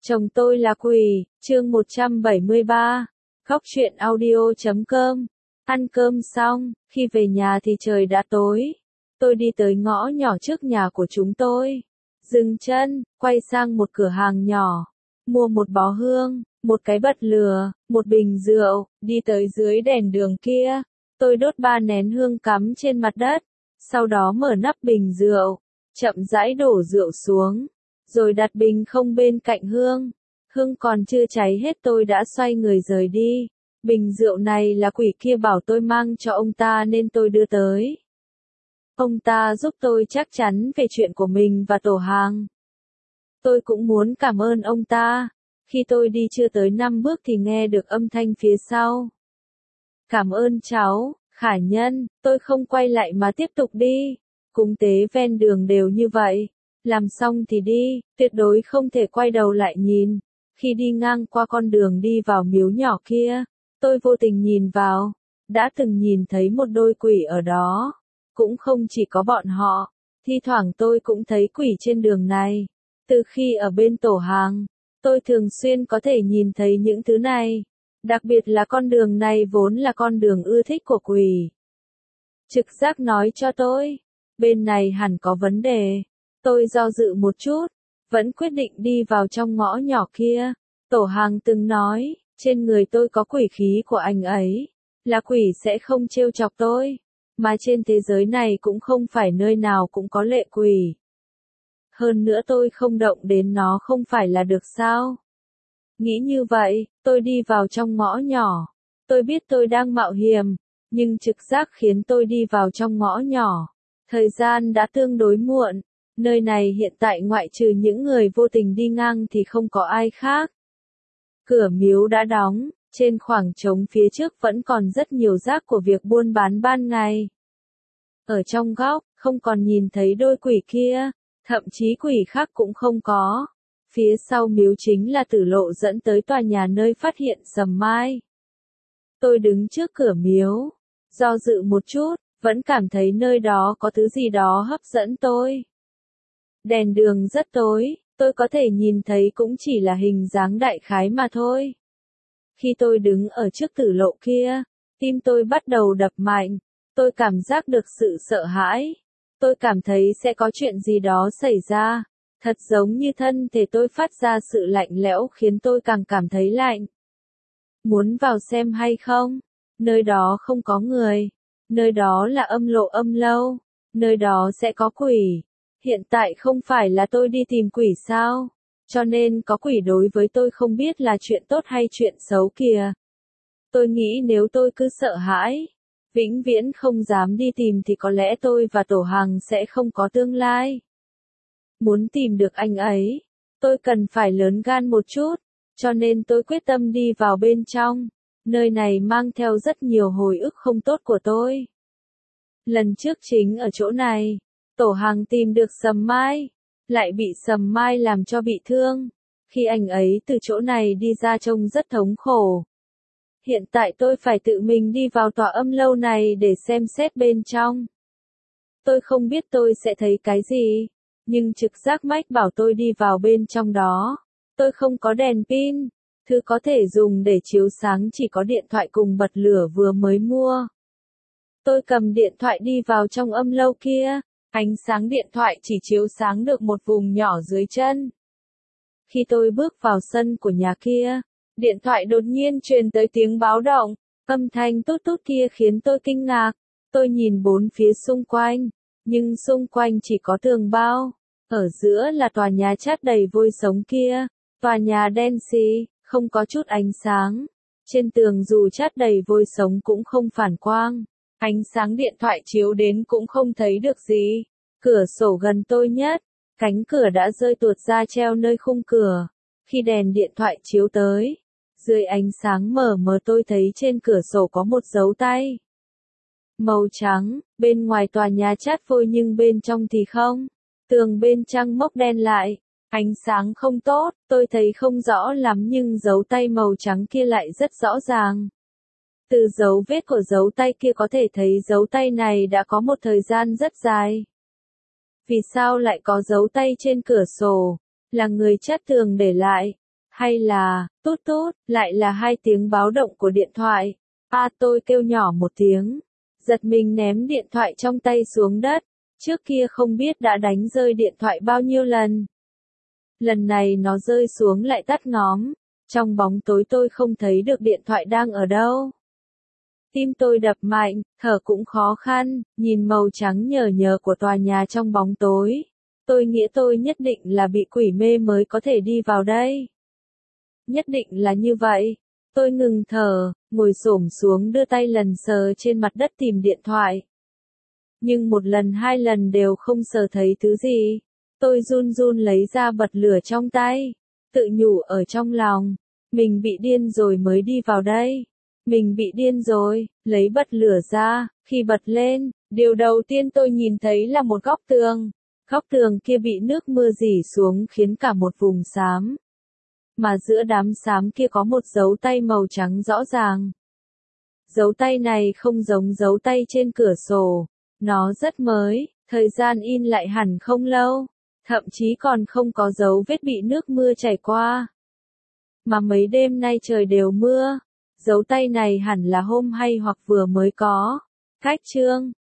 Chồng tôi là quỷ, chương 173. Góc truyện audio.com. Ăn cơm xong, khi về nhà thì trời đã tối. Tôi đi tới ngõ nhỏ trước nhà của chúng tôi. Dừng chân, quay sang một cửa hàng nhỏ. Mua một bó hương, một cái bật lửa, một bình rượu, đi tới dưới đèn đường kia. Tôi đốt 3 nén hương cắm trên mặt đất. Sau đó mở nắp bình rượu, chậm rãi đổ rượu xuống. Rồi đặt bình không bên cạnh hương. Hương còn chưa cháy hết tôi đã xoay người rời đi. Bình rượu này là quỷ kia bảo tôi mang cho ông ta nên tôi đưa tới. Ông ta giúp tôi chắc chắn về chuyện của mình và tổ hàng. Tôi cũng muốn cảm ơn ông ta. Khi tôi đi chưa tới 5 bước thì nghe được âm thanh phía sau. Cảm ơn cháu, Khả Nhân, tôi không quay lại mà tiếp tục đi. Cúng tế ven đường đều như vậy. Làm xong thì đi, tuyệt đối không thể quay đầu lại nhìn. Khi đi ngang qua con đường đi vào miếu nhỏ kia, tôi vô tình nhìn vào, đã từng nhìn thấy một đôi quỷ ở đó. Cũng không chỉ có bọn họ, thi thoảng tôi cũng thấy quỷ trên đường này. Từ khi ở bên tổ hàng, tôi thường xuyên có thể nhìn thấy những thứ này. Đặc biệt là con đường này vốn là con đường ưa thích của quỷ. Trực giác nói cho tôi, bên này hẳn có vấn đề. Tôi do dự một chút, vẫn quyết định đi vào trong ngõ nhỏ kia. Tổ hàng từng nói, trên người tôi có quỷ khí của anh ấy, là quỷ sẽ không trêu chọc tôi, mà trên thế giới này cũng không phải nơi nào cũng có lệ quỷ. Hơn nữa tôi không động đến nó không phải là được sao? Nghĩ như vậy, tôi đi vào trong ngõ nhỏ. Tôi biết tôi đang mạo hiểm, nhưng trực giác khiến tôi đi vào trong ngõ nhỏ. Thời gian đã tương đối muộn. Nơi này hiện tại ngoại trừ những người vô tình đi ngang thì không có ai khác. Cửa miếu đã đóng, trên khoảng trống phía trước vẫn còn rất nhiều rác của việc buôn bán ban ngày. Ở trong góc, không còn nhìn thấy đôi quỷ kia, thậm chí quỷ khác cũng không có. Phía sau miếu chính là tử lộ dẫn tới tòa nhà nơi phát hiện sầm mai. Tôi đứng trước cửa miếu, do dự một chút, vẫn cảm thấy nơi đó có thứ gì đó hấp dẫn tôi. Đèn đường rất tối, tôi có thể nhìn thấy cũng chỉ là hình dáng đại khái mà thôi. Khi tôi đứng ở trước tử lộ kia, tim tôi bắt đầu đập mạnh, tôi cảm giác được sự sợ hãi. Tôi cảm thấy sẽ có chuyện gì đó xảy ra, thật giống như thân thể tôi phát ra sự lạnh lẽo khiến tôi càng cảm thấy lạnh. Muốn vào xem hay không? Nơi đó không có người, nơi đó là âm lộ âm lâu, nơi đó sẽ có quỷ. Hiện tại không phải là tôi đi tìm quỷ sao, cho nên có quỷ đối với tôi không biết là chuyện tốt hay chuyện xấu kìa. Tôi nghĩ nếu tôi cứ sợ hãi, vĩnh viễn không dám đi tìm thì có lẽ tôi và tổ hàng sẽ không có tương lai. Muốn tìm được anh ấy, tôi cần phải lớn gan một chút, cho nên tôi quyết tâm đi vào bên trong. Nơi này mang theo rất nhiều hồi ức không tốt của tôi. Lần trước chính ở chỗ này, tổ hàng tìm được sầm mai, lại bị sầm mai làm cho bị thương. Khi anh ấy từ chỗ này đi ra trông rất thống khổ. Hiện tại tôi phải tự mình đi vào tòa âm lâu này để xem xét bên trong. Tôi không biết tôi sẽ thấy cái gì, nhưng trực giác mách bảo tôi đi vào bên trong đó. Tôi không có đèn pin, thứ có thể dùng để chiếu sáng chỉ có điện thoại cùng bật lửa vừa mới mua. Tôi cầm điện thoại đi vào trong âm lâu kia. Ánh sáng điện thoại chỉ chiếu sáng được một vùng nhỏ dưới chân. Khi tôi bước vào sân của nhà kia, điện thoại đột nhiên truyền tới tiếng báo động. Âm thanh tút tút kia khiến tôi kinh ngạc. Tôi nhìn bốn phía xung quanh, nhưng xung quanh chỉ có tường bao. Ở giữa là tòa nhà chát đầy vôi sống kia. Tòa nhà đen xì, không có chút ánh sáng. Trên tường dù chát đầy vôi sống cũng không phản quang. Ánh sáng điện thoại chiếu đến cũng không thấy được gì. Cửa sổ gần tôi nhất, cánh cửa đã rơi tuột ra treo nơi khung cửa. Khi đèn điện thoại chiếu tới, dưới ánh sáng mờ mờ tôi thấy trên cửa sổ có một dấu tay. Màu trắng, bên ngoài tòa nhà chát vôi nhưng bên trong thì không. Tường bên trăng mốc đen lại, ánh sáng không tốt, tôi thấy không rõ lắm nhưng dấu tay màu trắng kia lại rất rõ ràng. Từ dấu vết của dấu tay kia có thể thấy dấu tay này đã có một thời gian rất dài. Vì sao lại có dấu tay trên cửa sổ? Là người chát tường để lại. Hay là, tút tút, lại là 2 tiếng báo động của điện thoại. Tôi kêu nhỏ một tiếng, giật mình ném điện thoại trong tay xuống đất. Trước kia không biết đã đánh rơi điện thoại bao nhiêu lần. Lần này nó rơi xuống lại tắt ngóm. Trong bóng tối tôi không thấy được điện thoại đang ở đâu. Tim tôi đập mạnh, thở cũng khó khăn, nhìn màu trắng nhờ nhờ của tòa nhà trong bóng tối. Tôi nghĩ tôi nhất định là bị quỷ mê mới có thể đi vào đây. Nhất định là như vậy. Tôi ngừng thở, ngồi xổm xuống đưa tay lần sờ trên mặt đất tìm điện thoại. Nhưng một lần 2 lần đều không sờ thấy thứ gì. Tôi run run lấy ra bật lửa trong tay. Tự nhủ ở trong lòng. Mình bị điên rồi mới đi vào đây. Mình bị điên rồi, lấy bật lửa ra, khi bật lên, điều đầu tiên tôi nhìn thấy là một góc tường. Góc tường kia bị nước mưa rỉ xuống khiến cả một vùng xám. Mà giữa đám xám kia có một dấu tay màu trắng rõ ràng. Dấu tay này không giống dấu tay trên cửa sổ. Nó rất mới, thời gian in lại hẳn không lâu. Thậm chí còn không có dấu vết bị nước mưa chảy qua. Mà mấy đêm nay trời đều mưa. Dấu tay này hẳn là hôm hay hoặc vừa mới có. Cách chương